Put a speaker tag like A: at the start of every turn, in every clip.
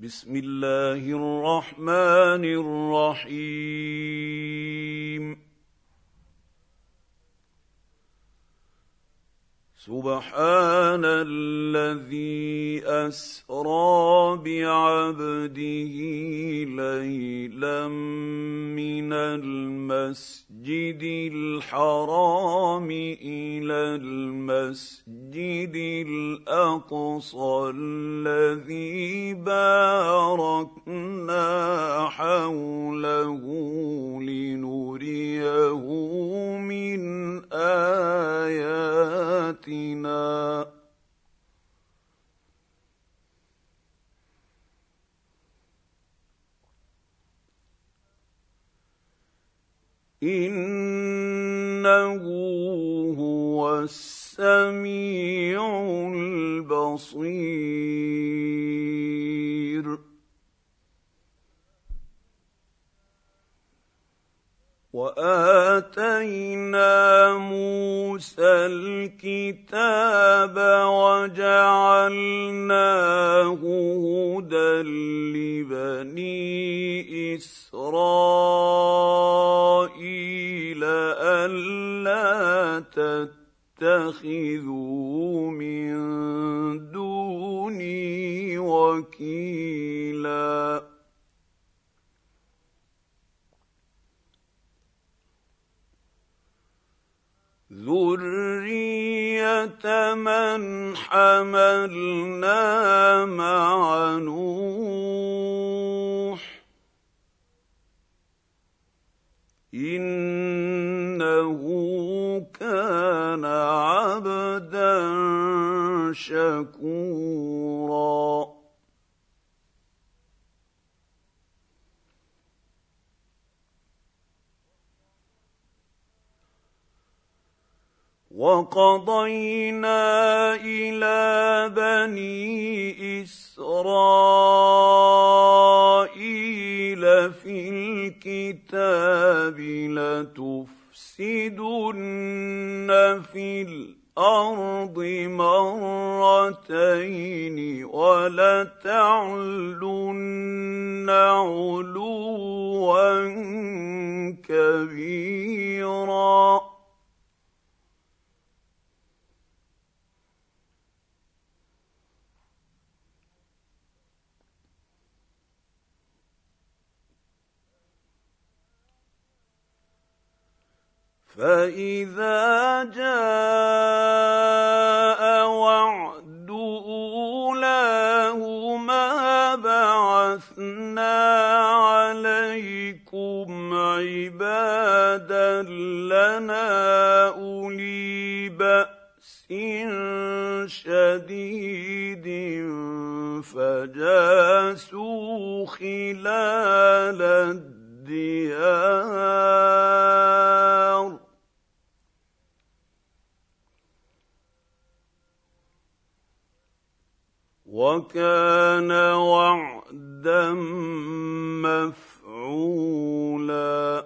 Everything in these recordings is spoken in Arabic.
A: بسم الله الرحمن الرحيم سبحان الذي أسرى بعبده ليلا من المسجد الحرام إلى المسجد الأقصى الذي باركنا حوله لنريه من آياتنا إنه هو السميع البصير وآتينا موسى الكتاب وجعلناه هدى لبني إسرائيل ألا تتخذوا من دوني وكيلا ذرية من حملنا مع نوح إنه كان عبدا شكورا وقضينا إلى بني إسرائيل في الكتاب لتفسدن في الأرض مرتين ولتعلن علوا كبيرا فإذا جاء وعد أولاهما بعثنا عليكم عبادا لنا أولي بأس شديد فجاسوا خلال الديار وكان وعدا مفعولا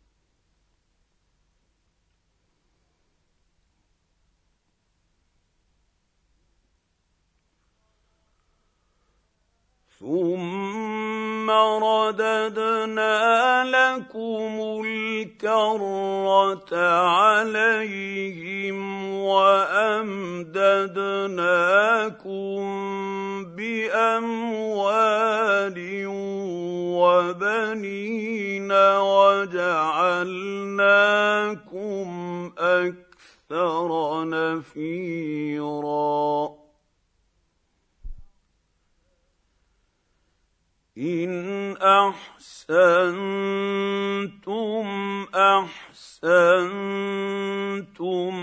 A: ثم رددنا لكم الكرة عليهم وأمددناكم بأموال وبنين وجعلناكم أكثر نفيرا إن أحسنتم أحسنتم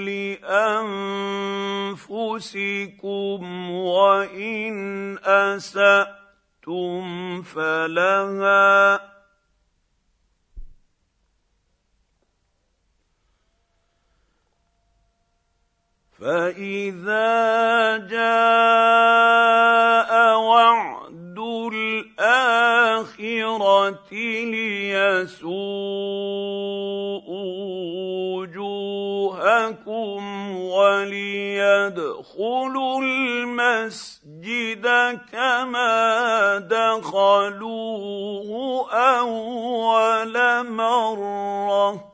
A: لأنفسكم وإن أسأتم فلها فإذا جاء وعد الآخرة ليسوءوا وجوهكم وليدخلوا المسجد كما دخلوه أول مرة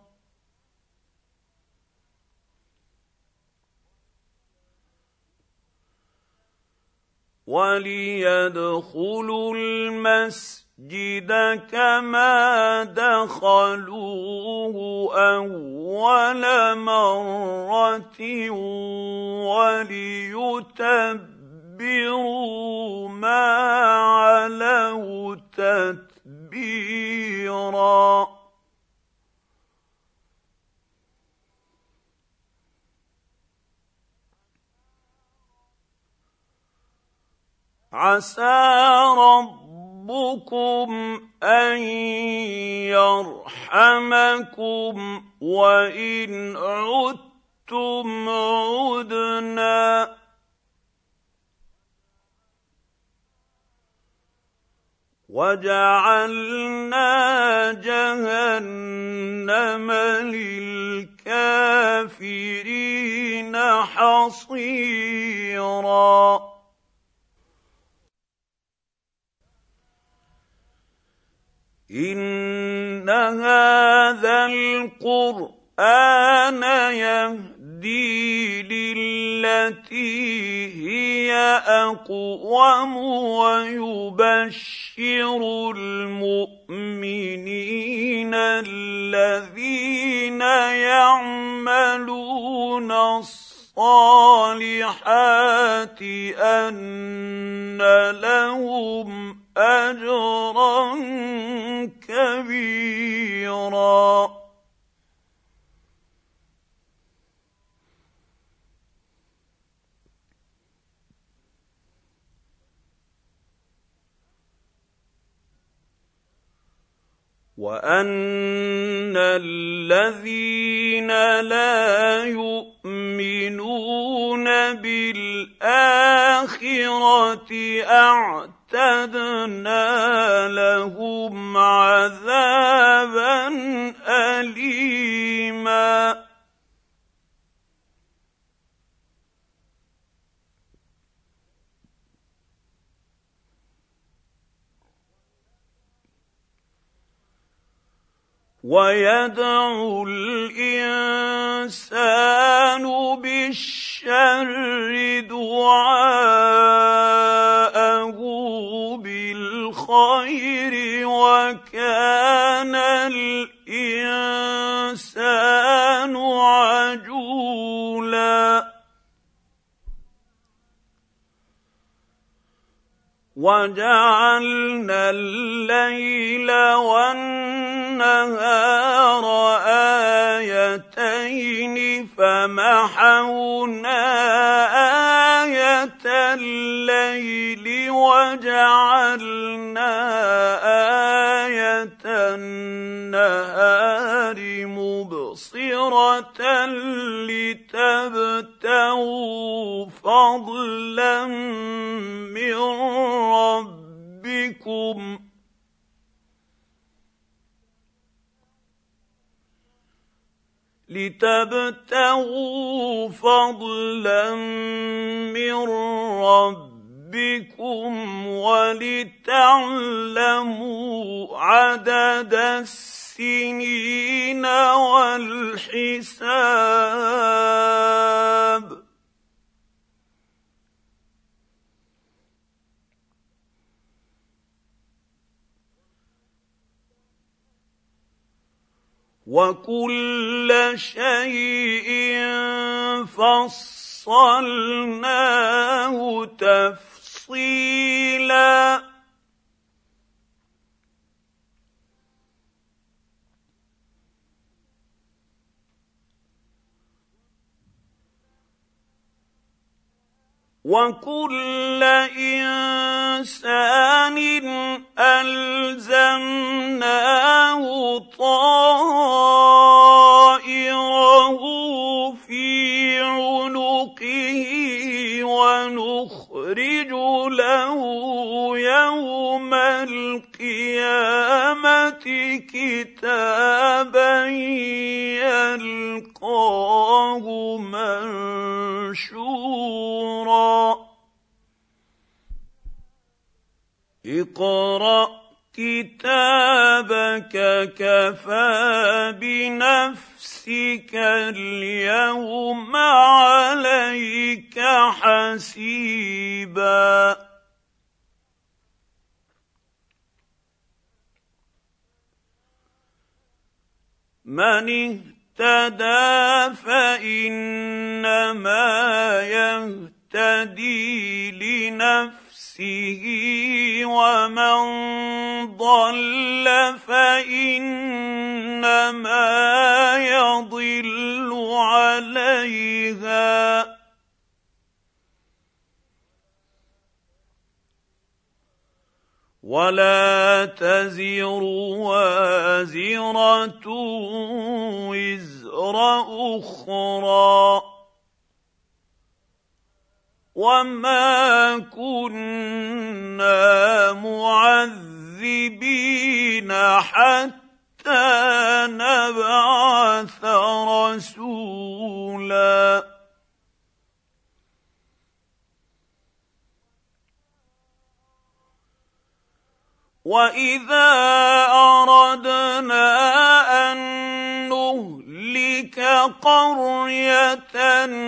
A: وليدخلوا المسجد كما دخلوه أول مرة وليتبروا ما علوا تتبيرا عسى ربكم أن يرحمكم وإن عدتم عدنا وجعلنا جهنم للكافرين حصيرا إن هذا القرآن يهدي للتي هي أقوم ويبشر المؤمنين الذين يعملون الصالحات أن لهم أجرا كبيرا وأن الذين لا يؤمنون بالآخرة أعتدنا لهم عذابا أليما ويدعو الإنسان بالشر دعاءه بالخير وكان الإنسان عجولا وجعلنا الليل والنهار آيتين فمحونا آية الليل وجعلنا آية النهار مبصرة لتبتغوا فضلا من ربكم ولتعلموا عدد السنين والحساب وكل شيء فصلناه تفصيلا وكل إنسان ألزمناه طائره في عنقه ونخرج له يوم القيامة كتابا يلقاه منشورا اقرأ كتابك كفى بنفسك اليوم عليك حسيبا من اهتدى فإنما يهتدي لنفسه ومن ضل فإنما يضل عليها ولا تزر وازرة وزر أخرى وما كنا معذبين حتى نبعث رسولا وإذا أردنا أن نهلك قرية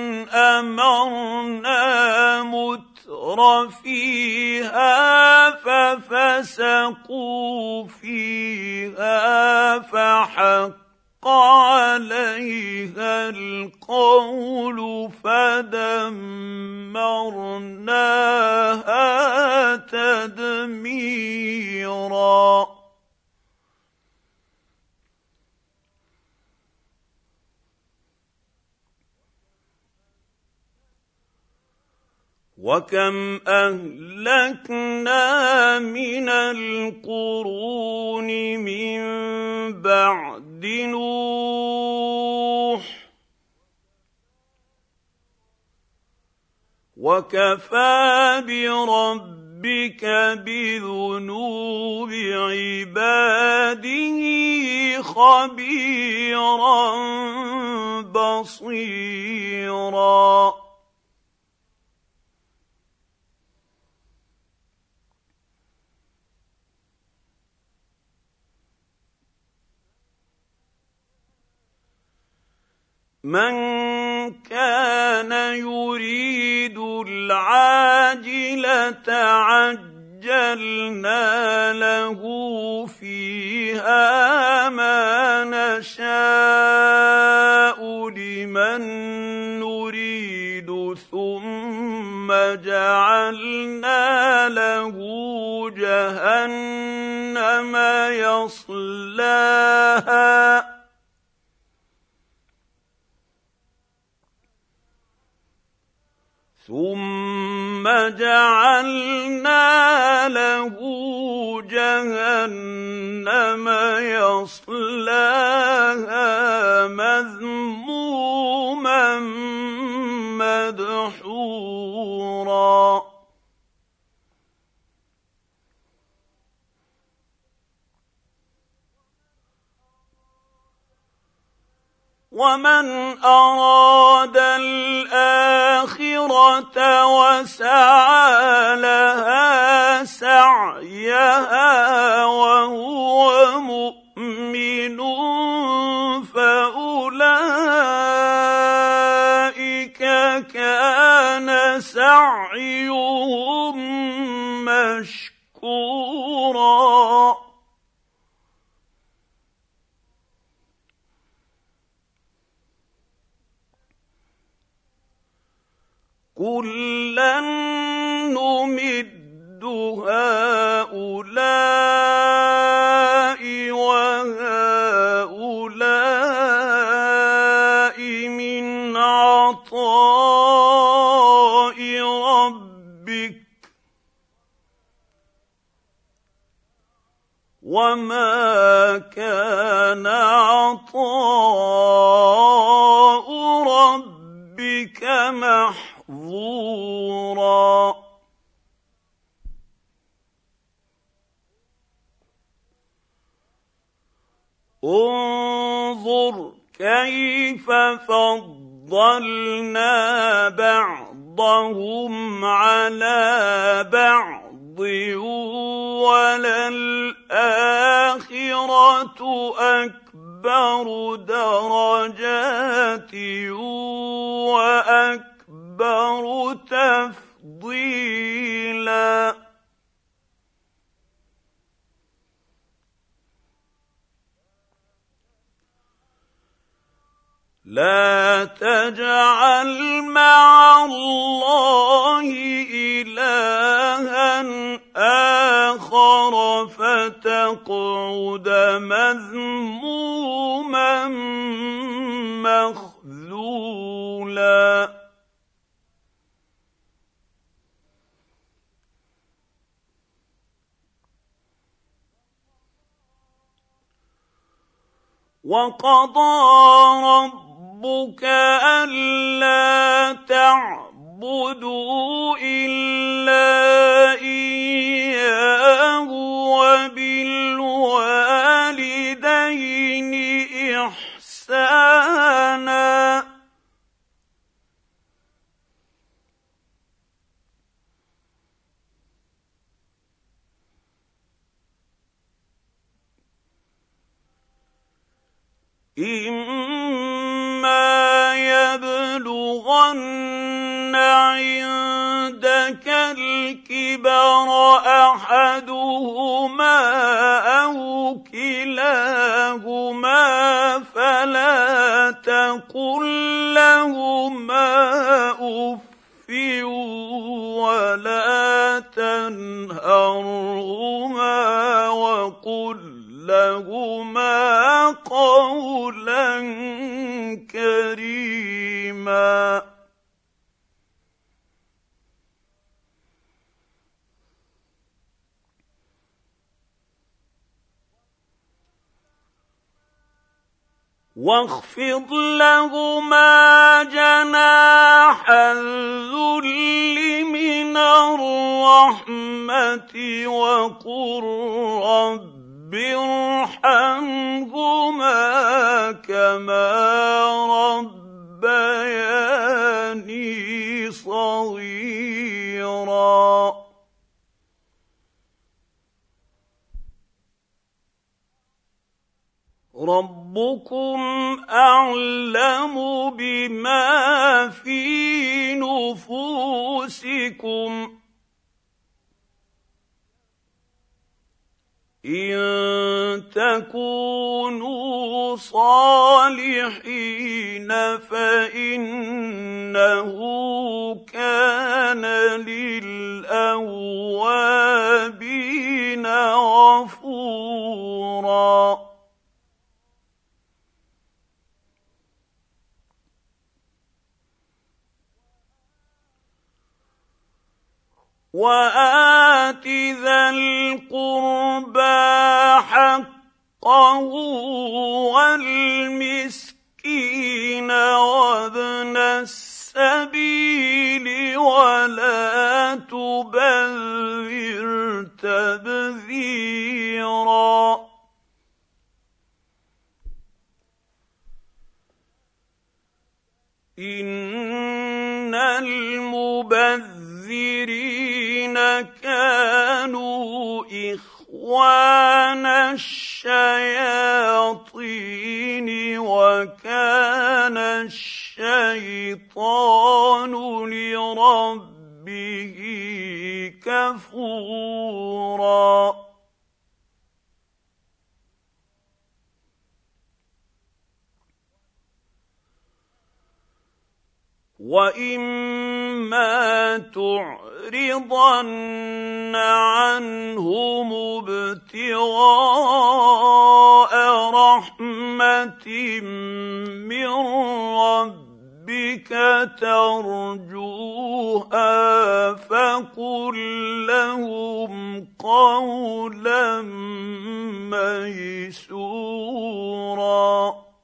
A: أمرنا متر فيها ففسقوا فيها فحق عليها القول فدمرناها تدميرا وكم أهلكنا من القرون من بعد نوح وكفى بربك بذنوب عباده خبيرا بصيرا من كان يريد العاجلة عجلنا له فيها ما نشاء لمن نريد ثم جعلنا له جهنم يصلاها ثم جعلنا له جهنم يصلاها مذموما مدحورا ومن أراد الآخرة وسعى لها سعيها وهو مؤمن فأولئك كان سعيهم مشكورا كلا نمد هؤلاء وهؤلاء من عطاء ربك وما كان عطاء ربك محظورا انظر كيف فضلنا بعضهم على بعض وَلَلْآخِرَةُ أَكْبَرُ دَرَجَاتٍ وَأَكْبَرُ تَفْضِيلًا لَا تَجْعَلْ مَعَ اللَّهِ إِلَٰهًا آخَرَ فَتَقْعُدَ مَذْمُومًا مَّخْذُولًا وَقَضَىٰ رَبُّكَ أَلَّا تَعْبُدُوا إِلَّا إِيَّاهُ وَبِالْوَالِدَيْنِ إِحْسَانًا إِمَّا يَبْلُغَنَّ عِندَكَ الْكِبَرَ أَحَدُهُمَا أَوْ كِلَاهُمَا فَلَا تَقُل لَّهُمَا أُفٍّ وَلَا تَنْهَرْهُمَا وَقُل لَّهُمَا قَوْلًا كَرِيمًا وَاخْفِضْ لَهُمَا جَنَاحَ الذُّلِّ مِنَ الرَّحْمَةِ وَقُل رَّبِّ ارْحَمْهُمَا كَمَا رَبَّيَانِي صَغِيرًا رَبُّكُمْ أَعْلَمُ بِمَا فِي نُفُوسِكُمْ إِن تَكُونُوا صَالِحِينَ فَإِنَّهُ كَانَ لِلْأَوَّابِينَ غَفُورًا وَآتِ ذَا الْقُرْبَىٰ حَقَّهُ وَالْمِسْكِينَ وَابْنَ السَّبِيلِ وَلَا تُبَذِّرْ تَبْذِيرًا إِنَّ الْمُبَذِّرِينَ كَانُوا إِخْوَانَ الشَّيَاطِينِ وَكَانَ الشَّيْطَانُ لِرَبِّهِ كَفُورًا وَإِمَّا تُعْرِضَنَّ عَنْهُمُ ابْتِغَاءَ رَحْمَةٍ مِّن رَّبِّكَ تَرْجُوهَا فَقُل لَّهُمْ قَوْلًا مَّيْسُورًا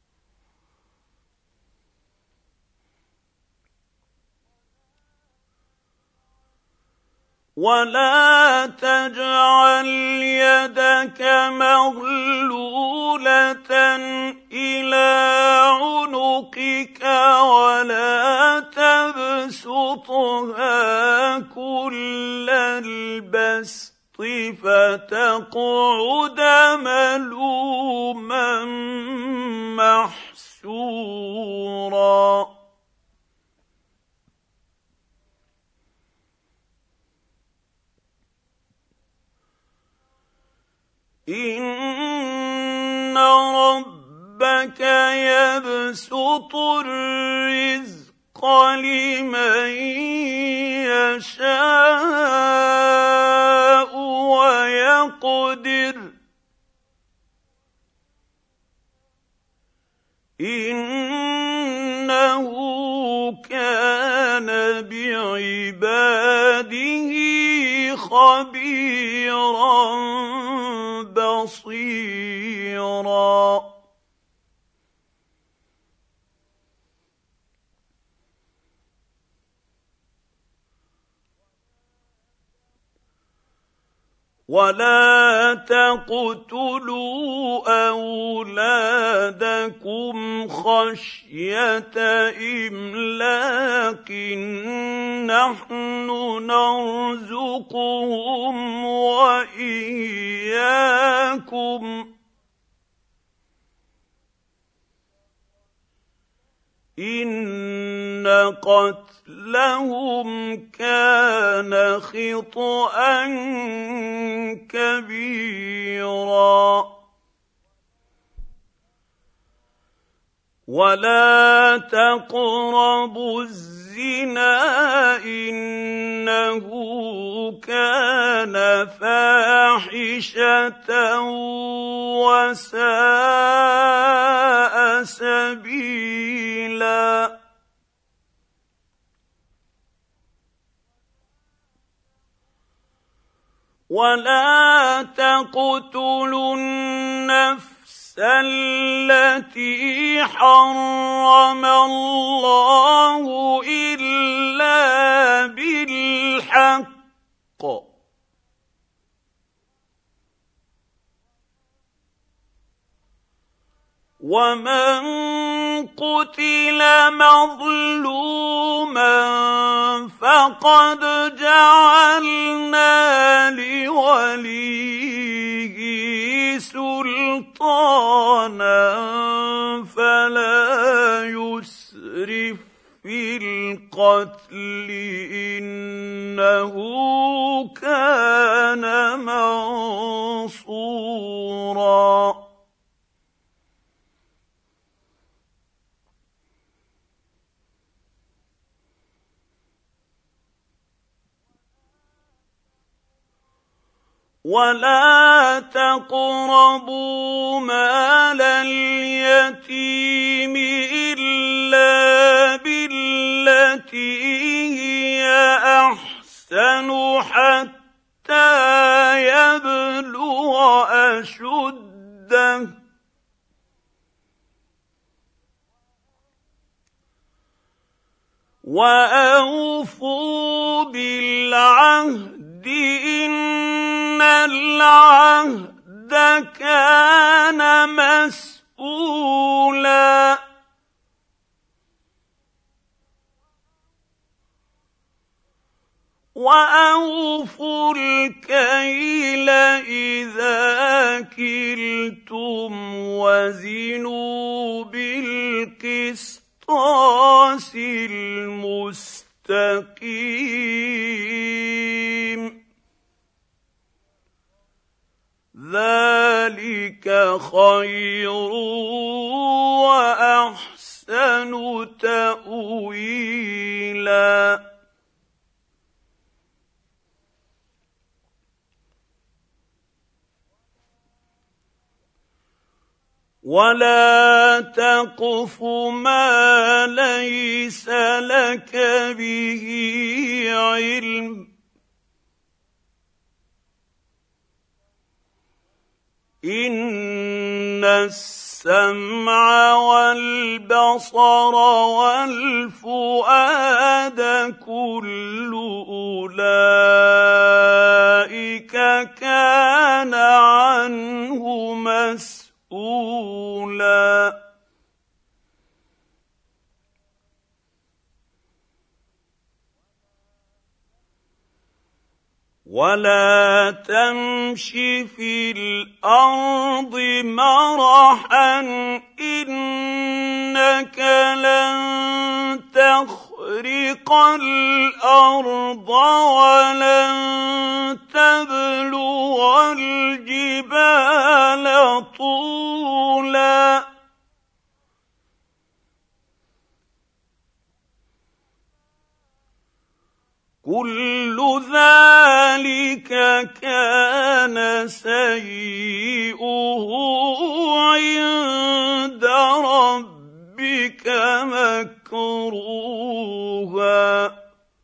A: وَلَا تَجْعَلْ يَدَكَ مَغْلُولَةً إِلَىٰ عُنُقِكَ وَلَا تَبْسُطْهَا كُلَّ الْبَسْطِ فتقعد ملوما محسورا. إن ربك يبسط الرزق لمن يشاء ويقدر إنه كان بعباده خبيرا بصيرا. ولا تقتلوا أولادكم خشية إملاق نحن نرزقهم وإياكم إن قتلهم كان خطأ كبيرا. ولا تقربوا الزنا إنه كان فاحشة وساء سبيلا. ولا تقتلوا النفس التي حرم الله إلا بالحق ومن قتل مظلوما فقد جعلنا لوليه سلطانا فلا يسرف في القتل إنه كان منصورا. ولا تقربوا مال اليتيم إلا بالتي هي أحسن حتى يبلغ أشده وأوفوا بالعهد إن العهد كان مسؤولا. وأوفوا الكيل إذا كلتم وزنوا بالقسطاس المستقيم ذلك خير وأحسن تأويلا. ولا تقف ما ليس لك به علم إن السمع والبصر والفؤاد كل أولئك كان عنه مسؤولا. ولا تمش في الارض مرحا انك لن تخرق الارض ولن تبلغ الجبال طولا كل ذلك كان سيئه عند ربك مكروها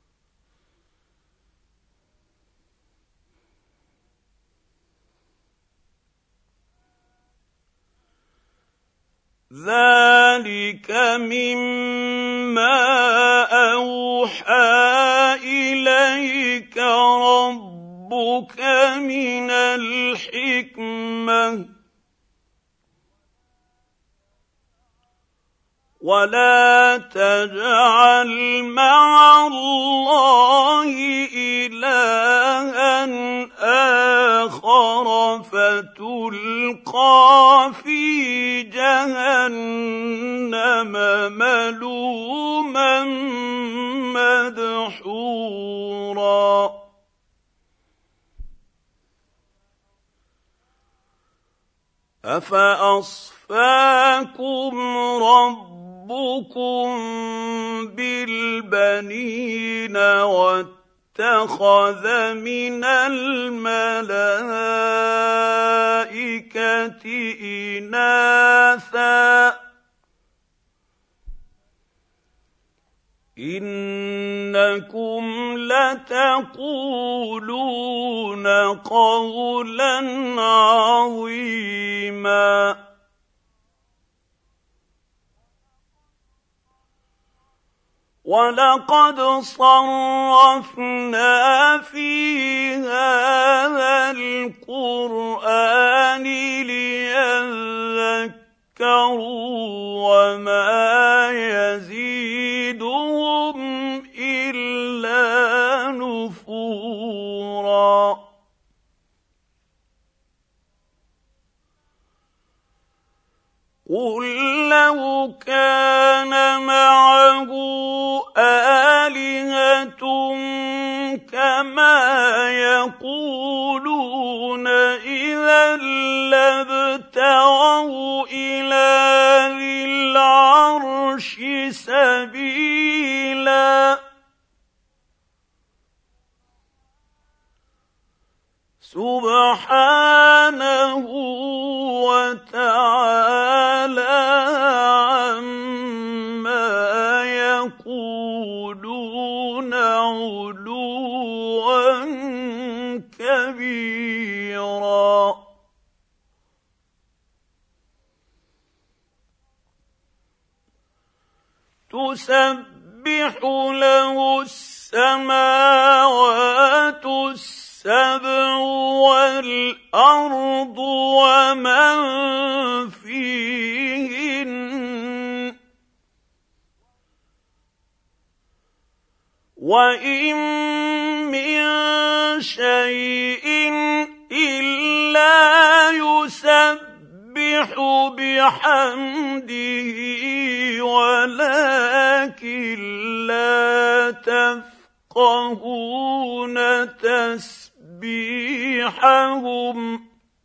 A: ذلك مما أوحى إليك ربك من الحكمة ولا تجعل مع الله إلها آخر فتلقى في جهنم ملوما مدحورا أفأصفاكم ربكم بالبنين واتخذ من الملائكة إناثا إنكم لتقولون قولا عظيما ولقد صرفنا في هذا القرآن ليذكروا وما يزيدهم إلا نفورا قل لو كان معه آلهة كما يقولون إذا لابتغوا إلى ذي العرش سبيلا سبحانه وتعالى عما يقولون علوا كبيرا تسبح له السماوات السبع والأرض ومن فيهن وإن من شيء إلا يسبح بحمده ولكن لا تفقهون تسبيحهم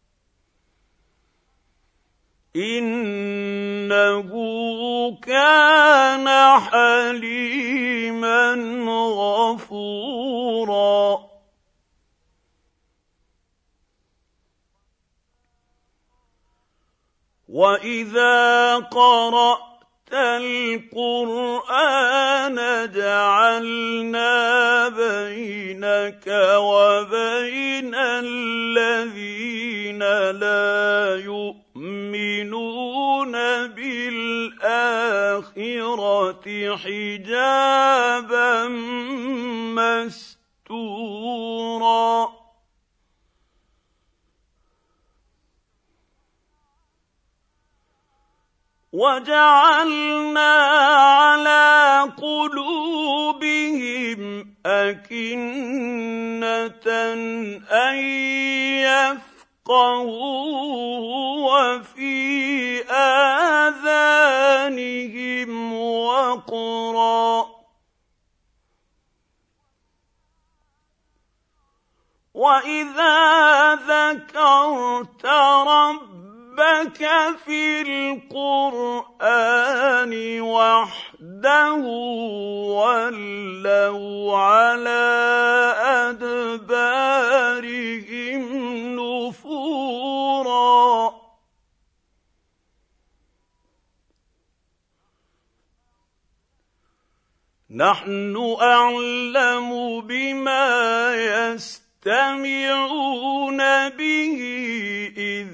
A: إنه كان حليما غفورا وإذا قرأت القرآن جعلنا بينك وبين الذين لا يؤمنون بالآخرة حجابا مستورا وجعلنا على قلوبهم أكنة أن يفقهوه وفي آذانهم وقرا وإذا ذكرت ربك في القرآن وحده ولوا على أدبارهم نفورا نحن أعلم بما يستمعون به إذ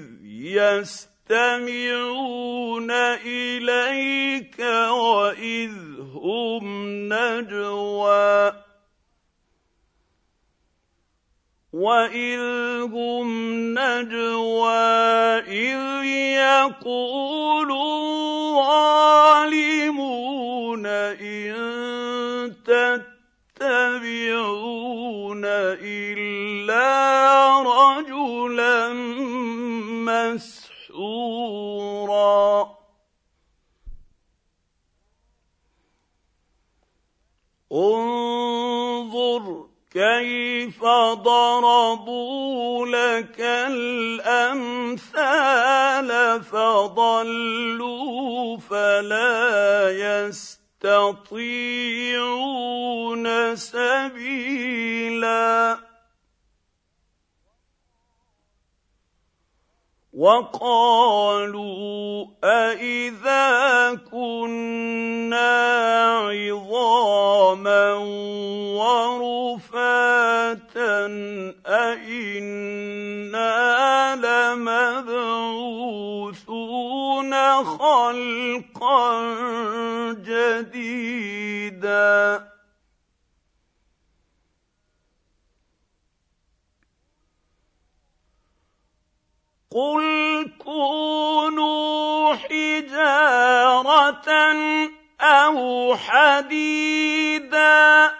A: يستمعون إليك وإذ هم نجوى إذ يقول الظالمون إن تتبعون إلا رجلا مسحورا انظر كيف ضربوا لك الأمثال فضلوا فلا يستطيعون سبيلا وقالوا أإذا كنا عظاما ورفاتا أإنا لمبعوثون خلقا جديدا قل كونوا حجارة أو حديدا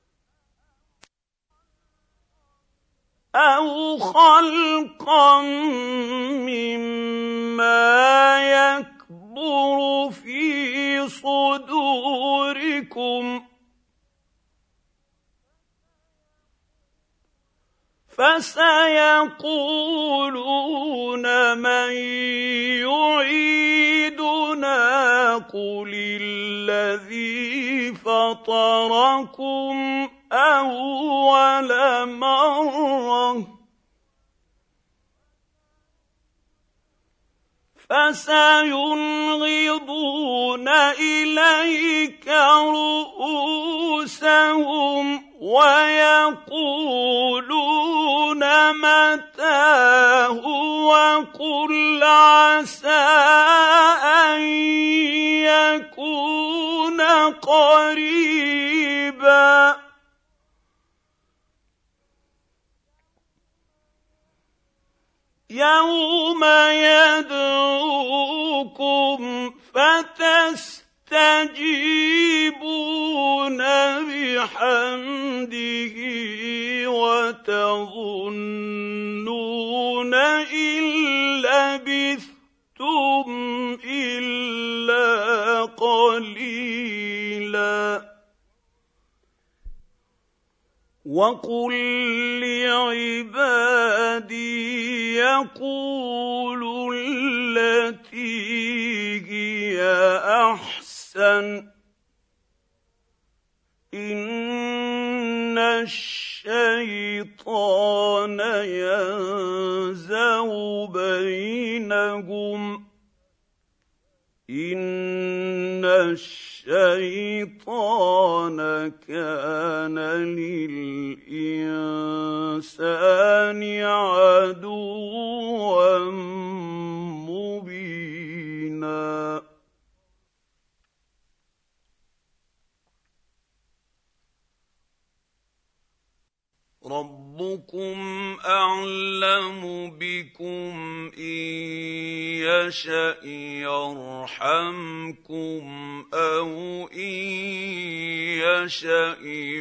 A: أو خلقا مما يكبر في صدوركم فسيقولون من يعيدنا قل الذي فطركم أول مرة فسينغضون إليك رؤوسهم ويقولون متاه وقل عسى أن يكون قريبا يوم يدعوكم فتستجيبون بحمده وتظنون إن لبثتم إلا قليلا وقل لعبادي يقولوا التي هي أحسن إن الشيطان ينزغ بينهم إن الشيطان كان للإنسان عدوا مبينا ربكم اعلم بكم ان يشا يرحمكم او ان يشا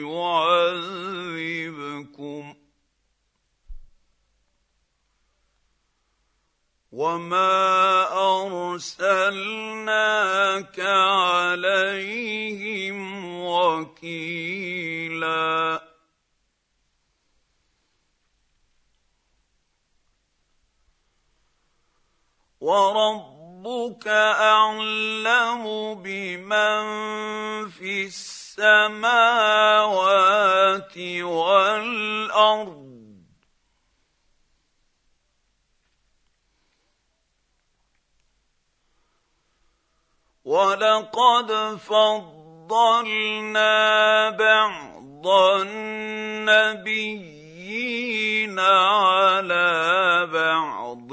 A: يعذبكم وما ارسلناك عليهم وكيلا وربك اعلم بمن في السماوات والارض ولقد فضلنا بعض النبيين على بعض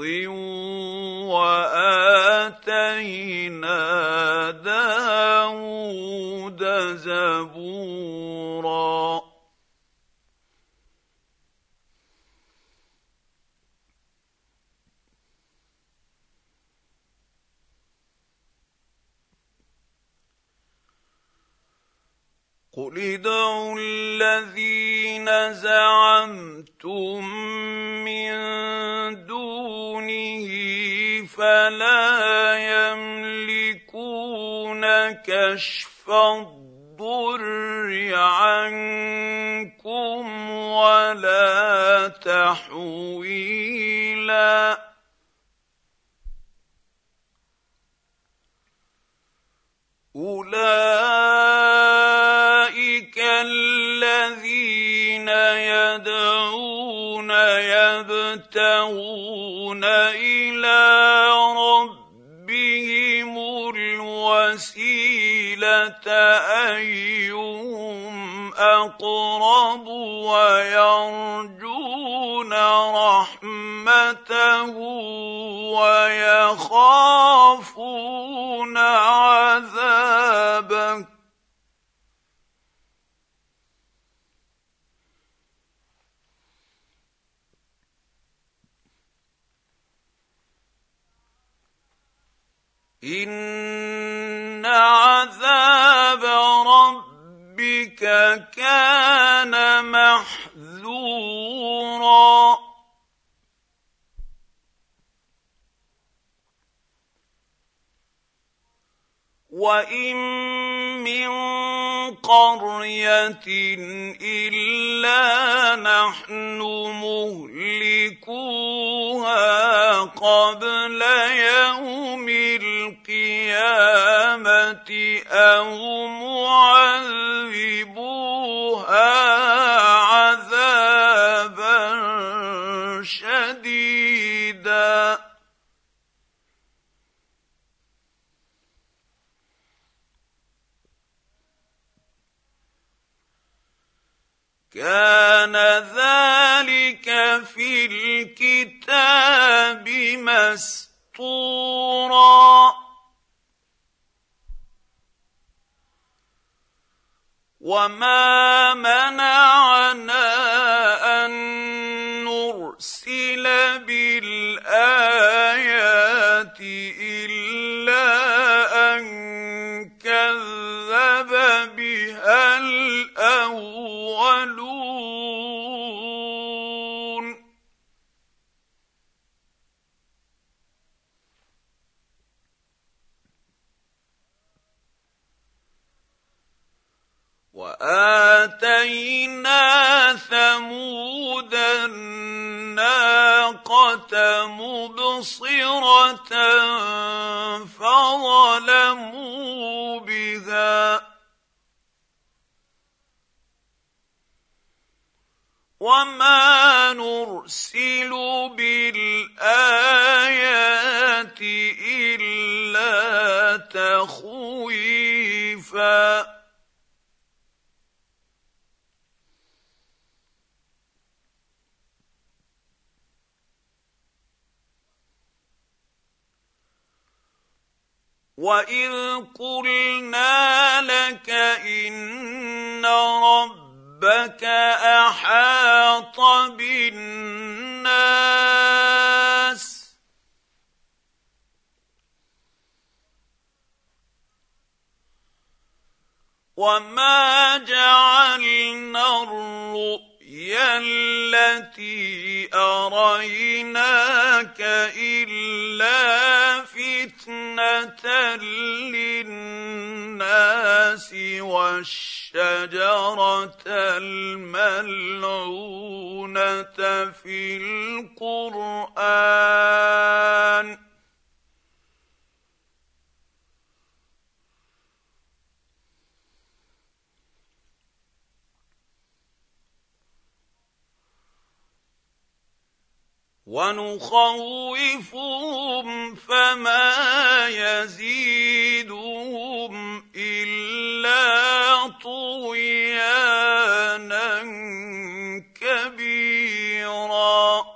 A: وآتينا داود زبورا قل ادعوا الذين زعمتم من دونه فلا يملكون كشف الضر عنكم ولا تحويلا أولئك الذين يدعون يبتغون إلى ربهم الوسيلة أيهم أقرب ويرجون رحمته ويخافون عذابه إن عذاب ربك كان محذورا وإن من قرية إلا نحن مهلكوها قبل يوم القيامة أو معذبوها عذابا شديدا كان ذلك في الكتاب مسطورا وما منعنا أن نرسل بالآيات إلا أن كذب بها الأولون وآتينا ثمود الناقة مبصرة فظلموا بها وما نرسل بالآيات إلا تخويفا وإذ قلنا لك إن ربك ربك أحاط بالناس وما جعلنا الرؤيا التي أريناك إلا فتنة للناس والشجرة الملعونة في القرآن ونخوفهم فما يزيدهم إلا طغيانا كبيرا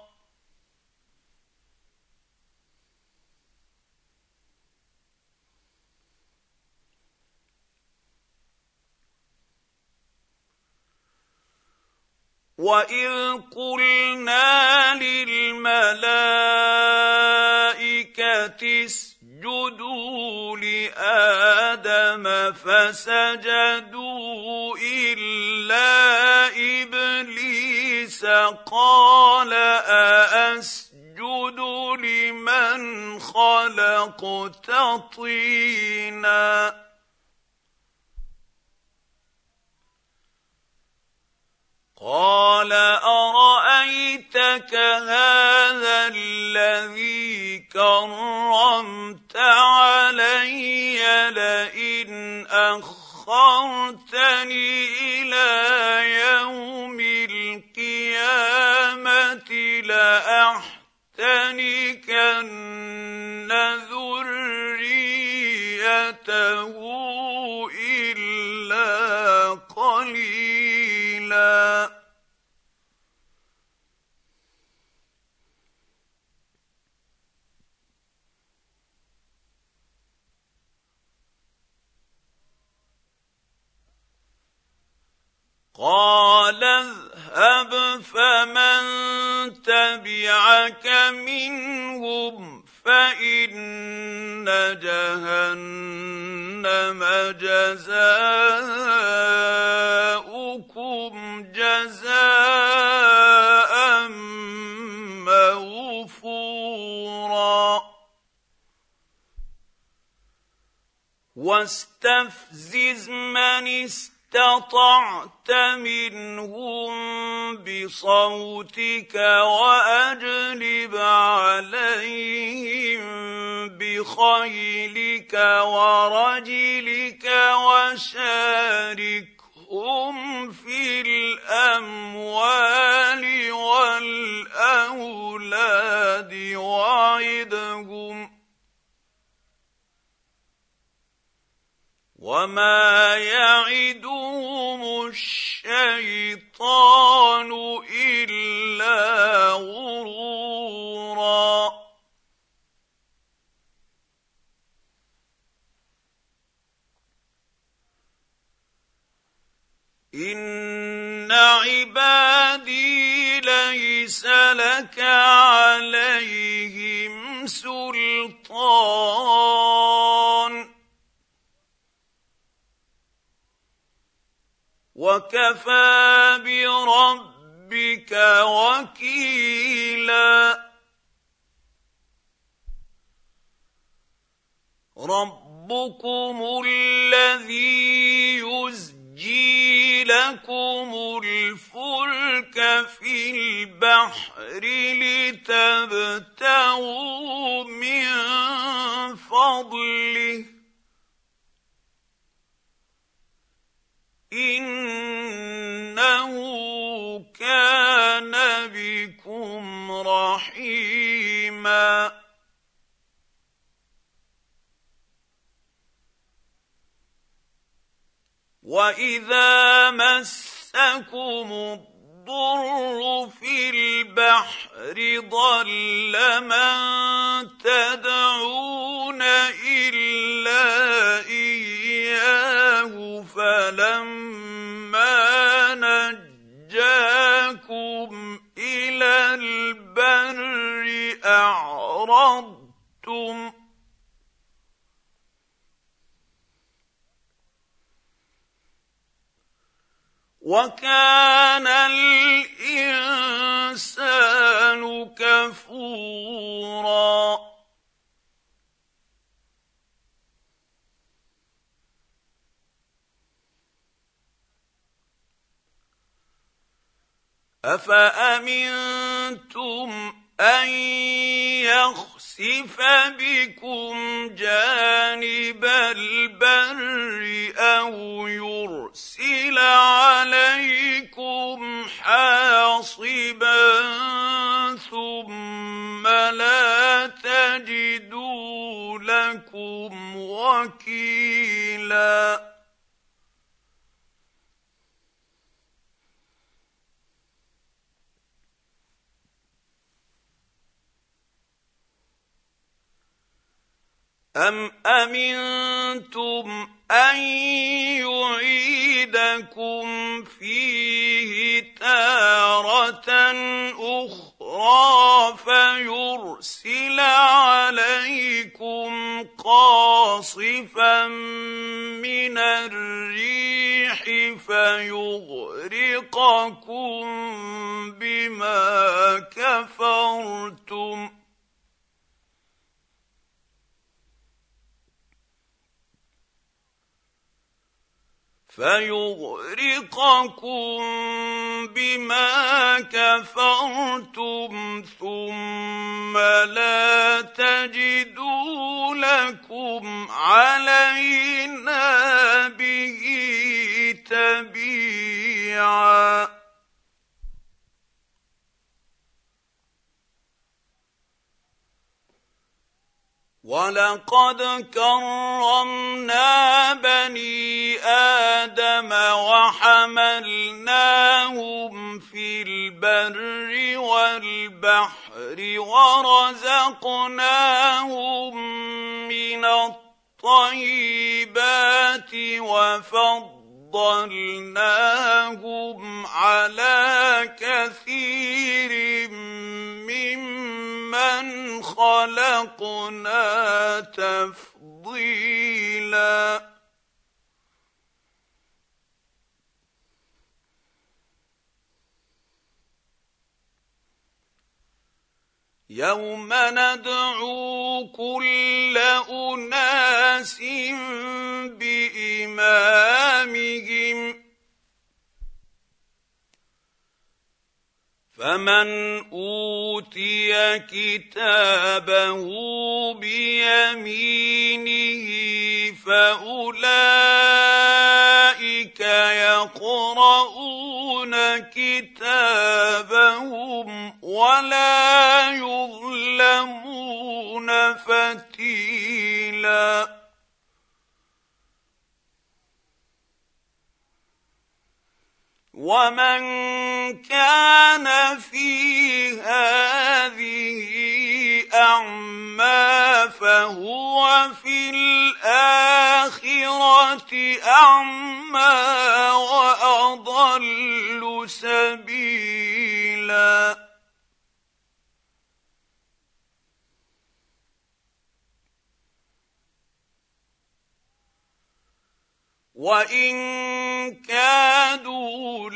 A: وَإِذْ قُلْنَا لِلْمَلَائِكَةِ اسْجُدُوا لِآدَمَ فَسَجَدُوا إِلَّا إِبْلِيسَ قَالَ أَأَسْجُدُ لِمَنْ خَلَقْتَ طِينًا قال أرأيتك هذا الذي كرمت علي لئن أخرتني إلى يوم القيامة لأحتنكن ذريته إلا قليلا قال اذهب فمن تبعك منهم فإن جهنم جزاؤكم جزاء موفورا واستفزز من استطعت منهم بصوتك وأجلب عليهم بخيلك ورجلك وشاركهم في الأموال والأولاد وعدهم وما يعدهم الشيطان إلا غرورا إن عبادي ليس لك عليهم سلطان وكفى بربك وكيلا ربكم الذي يزجي لكم الفلك في البحر لتبتغوا من فضله إنه كان بكم رحيما وإذا مسكم الضر في البحر ضل من تدعون إلا إياه فلما نجاكم أقرضتم وكان الإنسان كفورا أفأمنتم أن يخسف بكم جانب البر أو يرسل عليكم حاصبا ثم لا تجدوا لكم وكيلا أم أمنتم أن يعيدكم فيه تارة أخرى فيرسل عليكم قاصفا من الريح فيغرقكم بما كفرتم ثم لا تجدوا لكم علينا به تبيعا ولقد كرمنا بني آدم وحملناهم في البر والبحر ورزقناهم من الطيبات وفضلناهم على كثير ممن خلقنا تفضيلا يوم ندعو كل أناس بإمامهم فمن أوتي كتابه بيمينه فأولئك يقرؤون كتابهم ولا يظلمون فتيلا ومن كان في هذه أعمى فهو في الآخرة أعمى وأضل سبيلا وإن كادوا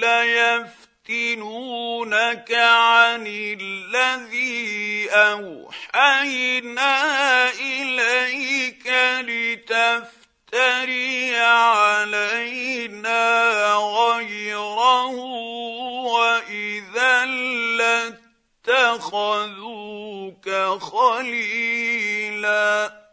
A: ليفتنونك عن الذي أوحينا إليك لتفتري علينا غيره وإذا لاتخذوك خليلا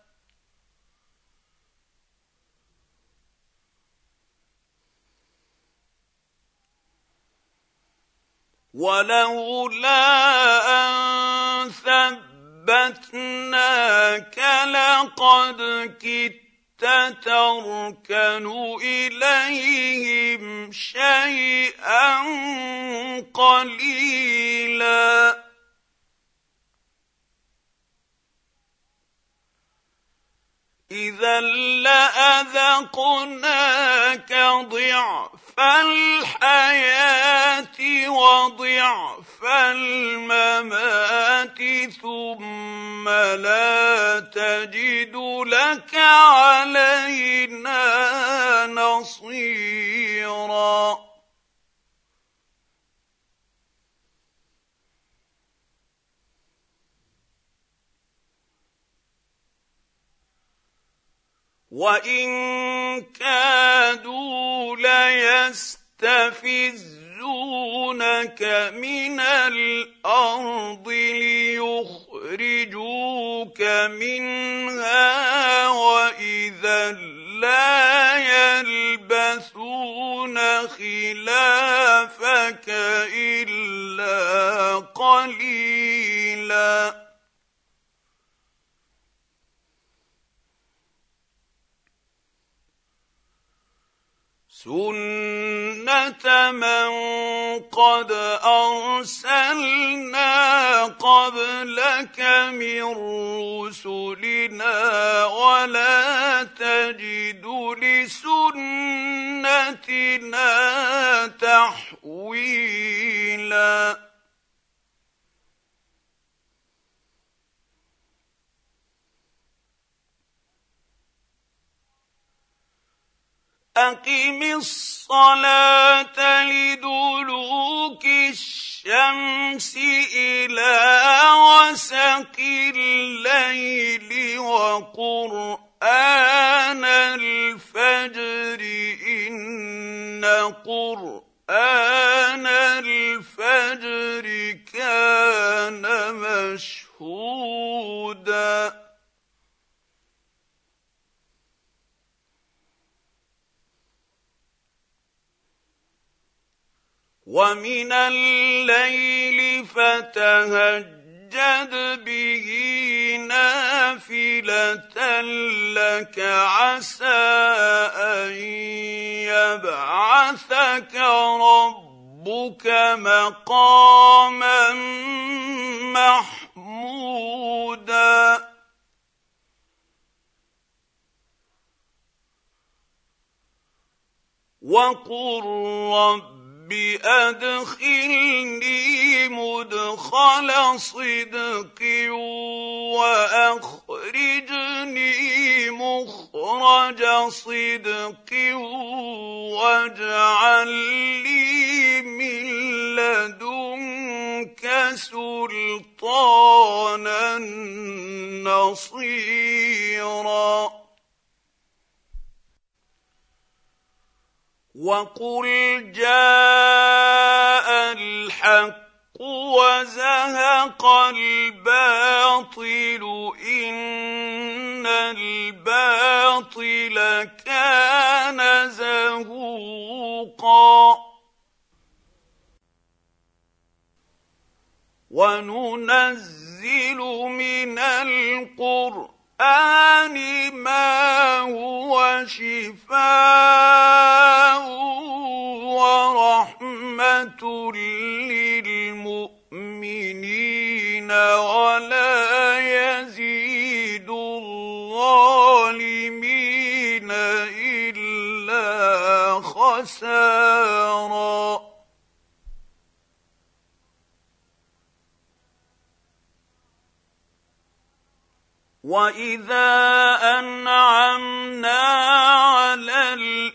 A: ولولا أن ثبتناك لقد كدت تركن إليهم شيئا قليلا إذا لأذقناك ضعف الحياة وضعف الممات ثم لا تجد لك علينا نصيرا. وإن كادوا ليستفزونك من الأرض ليخرجوك منها وإذا لا يلبثون خلافك إلا قليلا. سنة من قد أرسلنا قبلك من رسلنا ولا تجد لسنتنا تحويلا. أقم الصلاة لدلوك الشمس إلى غسق الليل وقرآن الفجر إن قرآن الفجر كان مشهودا. ومن الليل فتهجد به نافلة لك عسى أن يبعثك ربك مقاما محمودا. وقل رب أدخلني مدخل صدق وأخرجني مخرج صدق واجعل لي من لدنك سلطانا نصيرا. وقل جاء الحق وزهق الباطل إن الباطل كان زهوقا. وننزل من القرآن ما هو شفاء ورحمة للمؤمنين ولا يزيد الظالمين إلا خسارا. وإذا أنعمنا على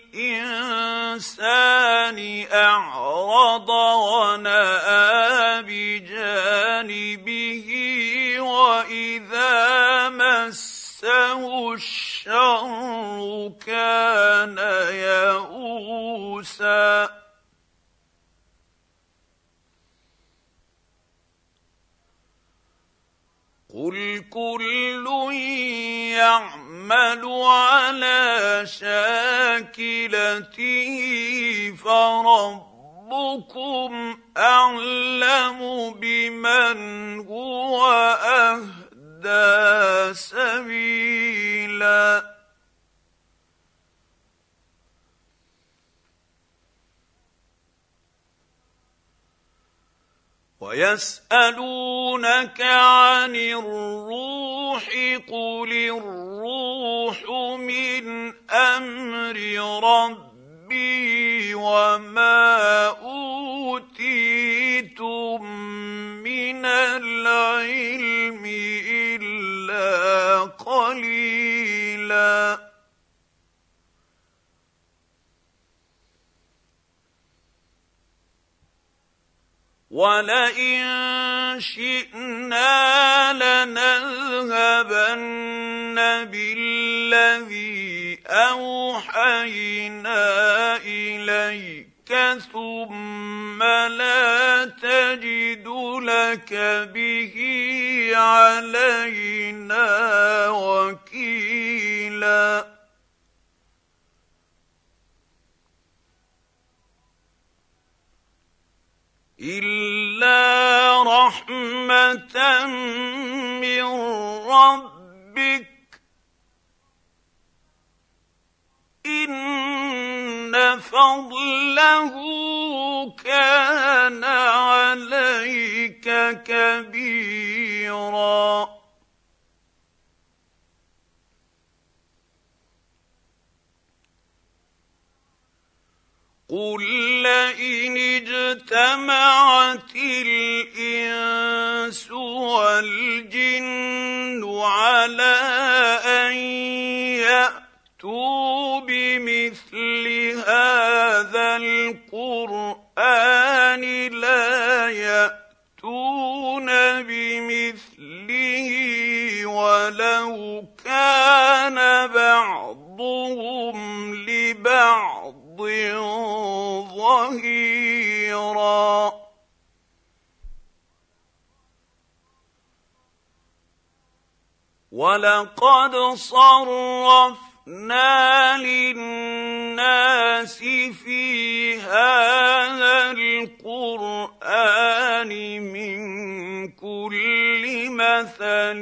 A: الإنسان أعرض ونأى بجانبه وإذا مسه الشر كان يئوسا. قل كل يعمل على شاكلته فربكم أعلم بمن هو أهدى سبيلا. ويسألونك عن الروح قل الروح من أمر ربي وما أوتيتم من العلم إلا قليلا ولئن شئنا لنذهبن بالذي أوحينا إليك ثم لا تجد لك به علينا وكيلا إلا رحمة من ربك إن فضله كان عليك كبيرا قل لئن اجتمعت الإنس والجن على أن يأتوا بمثل هذا القرآن لا يأتون بمثله ولو كان بعضهم لبعض ظهيرا ولقد صرفنا للناس في هذا القرآن من كل مثل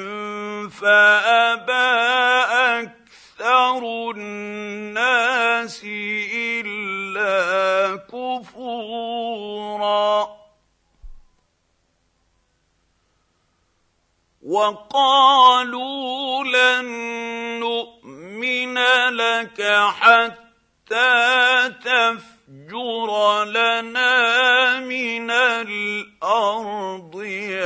A: فأبى أكثر الناس إلا كفورا وقالوا لن نؤمن لك حتى تفجر لنا من الأرض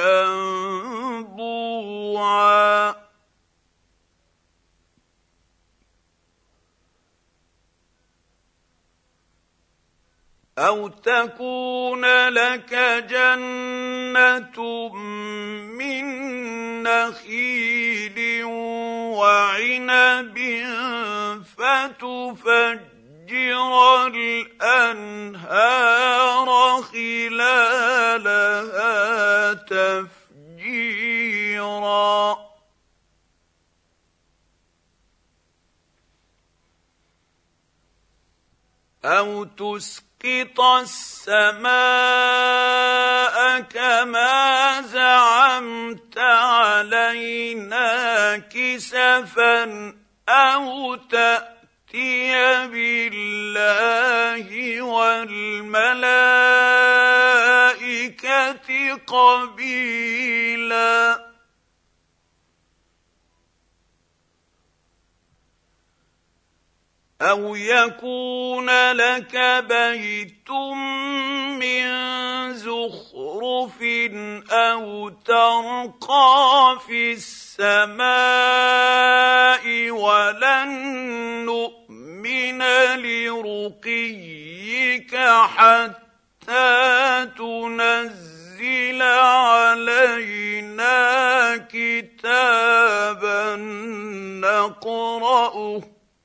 A: ينبوعا أو تكون لك جنة من نخيل وعنب فتفجر الأنهار خلالها تفجيرا أو تسقط السماء كما زعمت علينا كسفا أو تأتي بالله والملائكة قبيلا أو يكون لك بيت من زخرف أو ترقى في السماء ولن نؤمن لرقيك حتى تنزل علينا كتابا نقرأه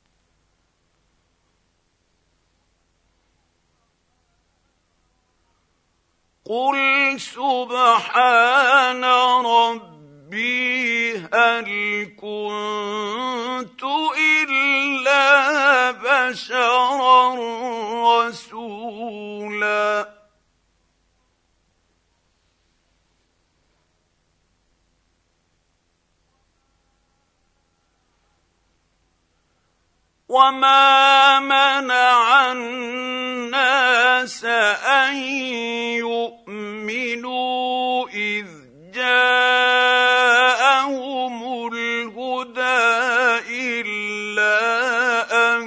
A: قل سبحان ربي هل كنت إلا بشرا رسولا وما منع الناس أن يؤمنوا إذ جاءهم الهدى إلا أن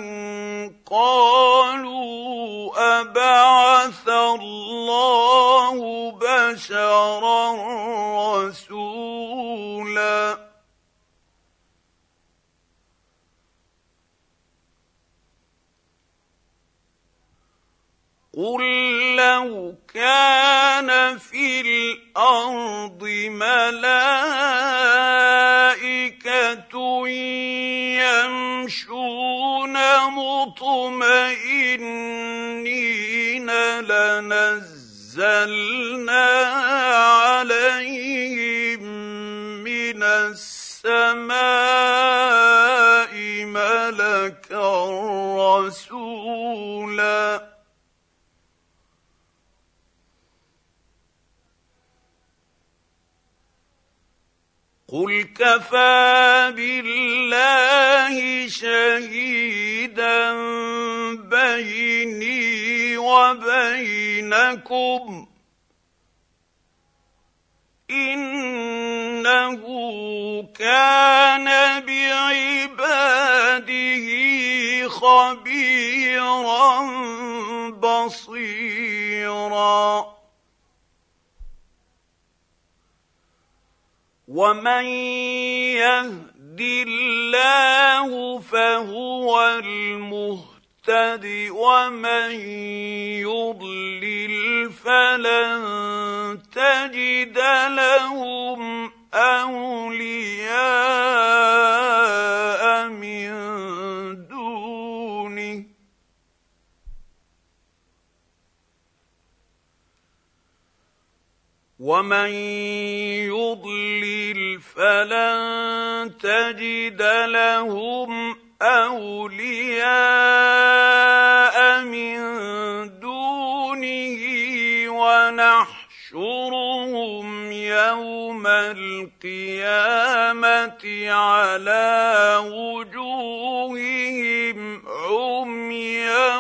A: قالوا أبعث الله بشرا رسولا قل لو كان في الأرض ملائكة يمشون مطمئنين لنزلنا عليهم من السماء ملكا رسولا قل كفى بالله شهيدا بيني وبينكم إنه كان بعباده خبيرا بصيرا ومن يهد الله فهو المهتد ومن يضلل فلن تجد لهم أولياء من دونه ومن يضلل فلن تجد لهم أولياء من دونه ونحشرهم يوم القيامة على وجوههم عميا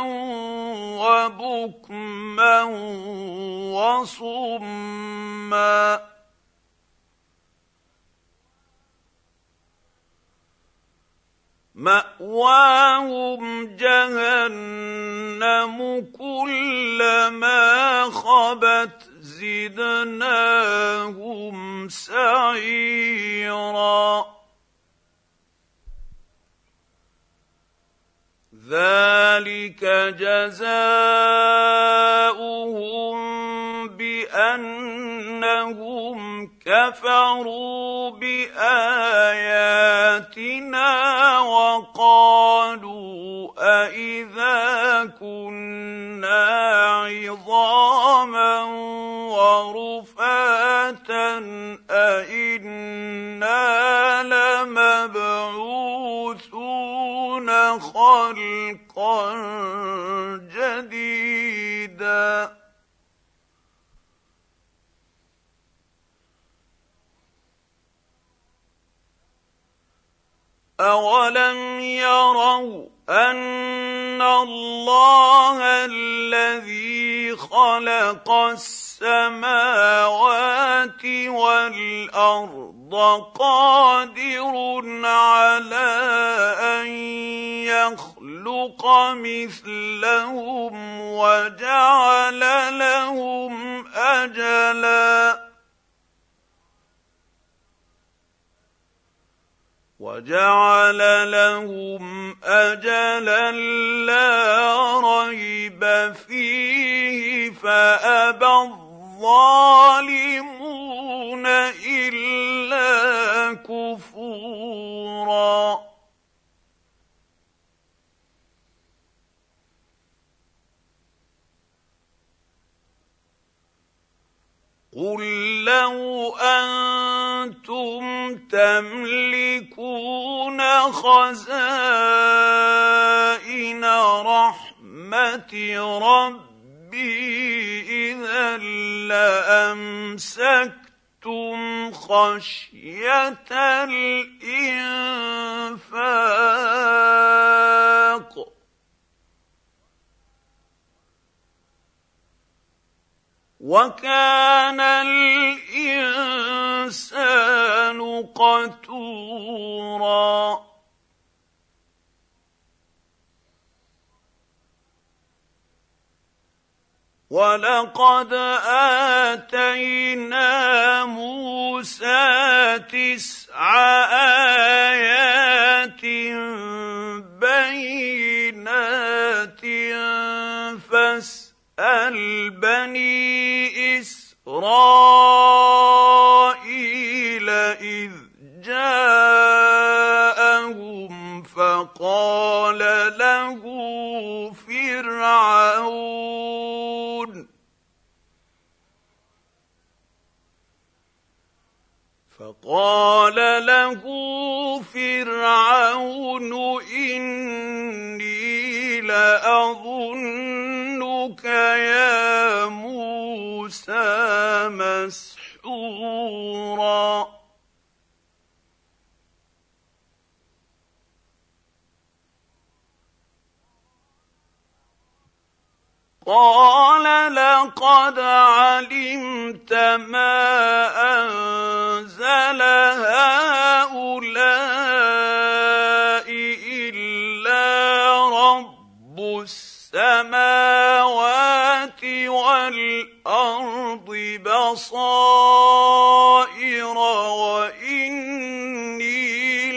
A: وبكما وصما مأواهم جهنم كلما خبت زدناهم سعيرا ذلك جزاؤهم بأنهم كفروا بآياتنا وقالوا أإذا كنا عظاما ورفاتا أإنا لمبعوثون خلقا جديدا أولم يروا أن الله الذي خلق السماوات والأرض قادر على أن يخلق مثلهم وجعل لهم أجلا لا ريب فيه فأبى الظالمون إلا كفورا قل لو أنتم تملكون خزائن رحمة ربي إذا لأمسكتم خشية الإنفاق وكان الإنسان قتورا ولقد آتينا موسى 9 آيات بينات فاسأل بني إسرائيل إذ جاءهم فقال له فرعون إني لأظنك يا موسى مسحورا قال لقد علمت ما أنزل هؤلاء إلا رب السماوات والأرض بصائر وإني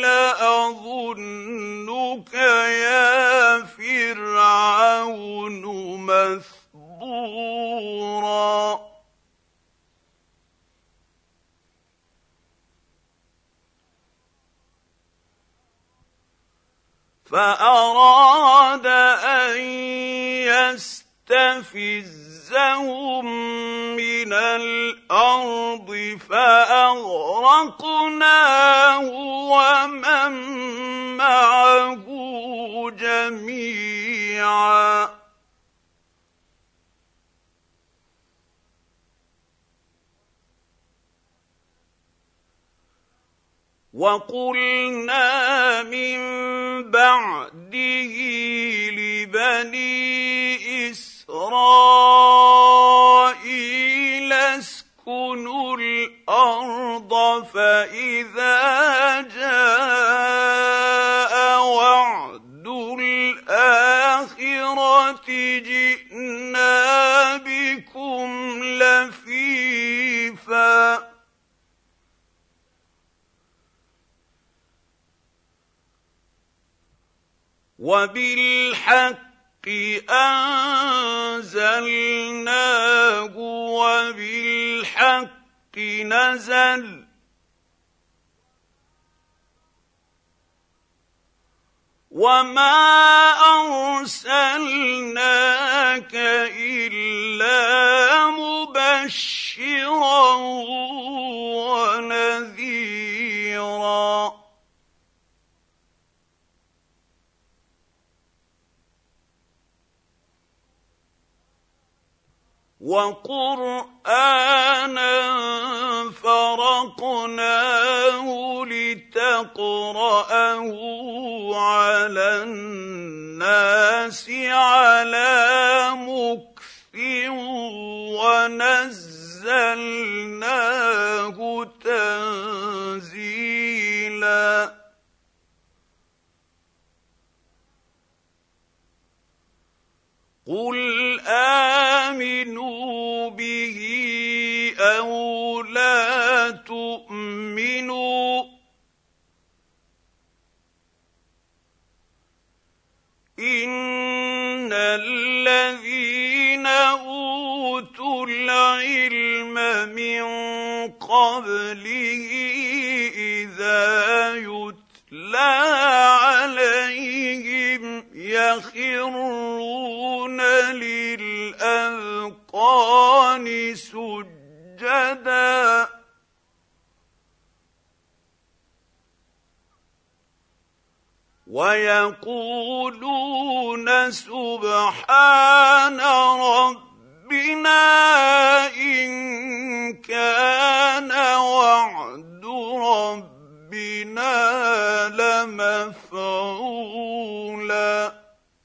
A: لأظنك يا فرعون مثبورا فأراد أن يستفزهم من الأرض فأغرقناه ومن معه جميعا وقلنا من بعده لبني إسرائيل اسكنوا الأرض فإذا جاء وعد الآخرة جئنا بكم لفيفا وبالحق أنزلناه وبالحق نزل وما أرسلناك إلا مبشرا ونذيرا وقرآنا فرقناه لتقرأه على الناس على مكث ونزلناه تنزيلا قل آمنوا به أو لا تؤمنوا إن الذين أوتوا العلم من قبله إذا يتلى عليهم يخرون للأذقان سجدا ويقولون سبحان ربنا إن كان وعد ربنا لمفعولا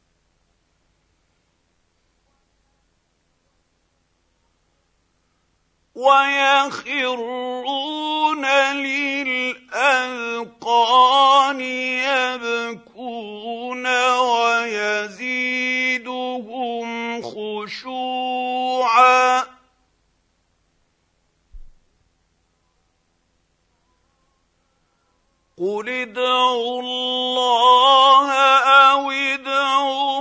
A: ويخرون للأذقان يبكون ويزيدهم خشوعا قل ادعوا الله أو ادعوا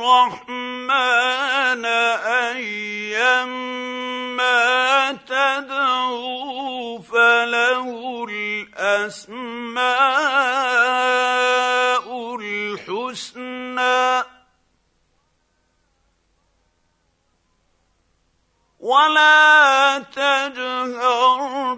A: الرحمن أيما تدعوا فله الأسماء الحسنى ولا تجهر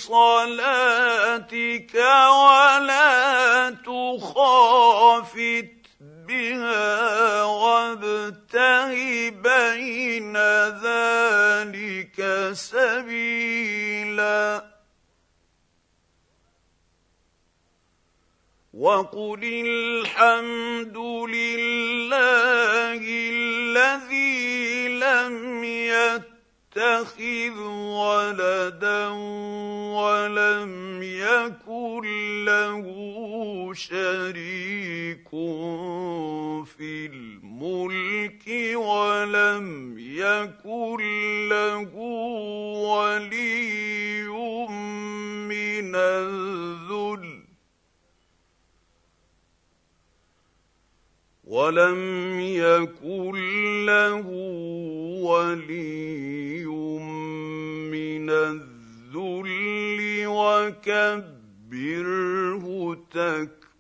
A: بصلاتك ولا تخافت بها وابتغ بين ذلك سبيلا وقل الحمد لله الذي لم يتخذ ولدا ولم يكن له شريك في الملك ولم يكن له ولي من الذل ولم يكن له ولي من الذل وكبره تكبيرا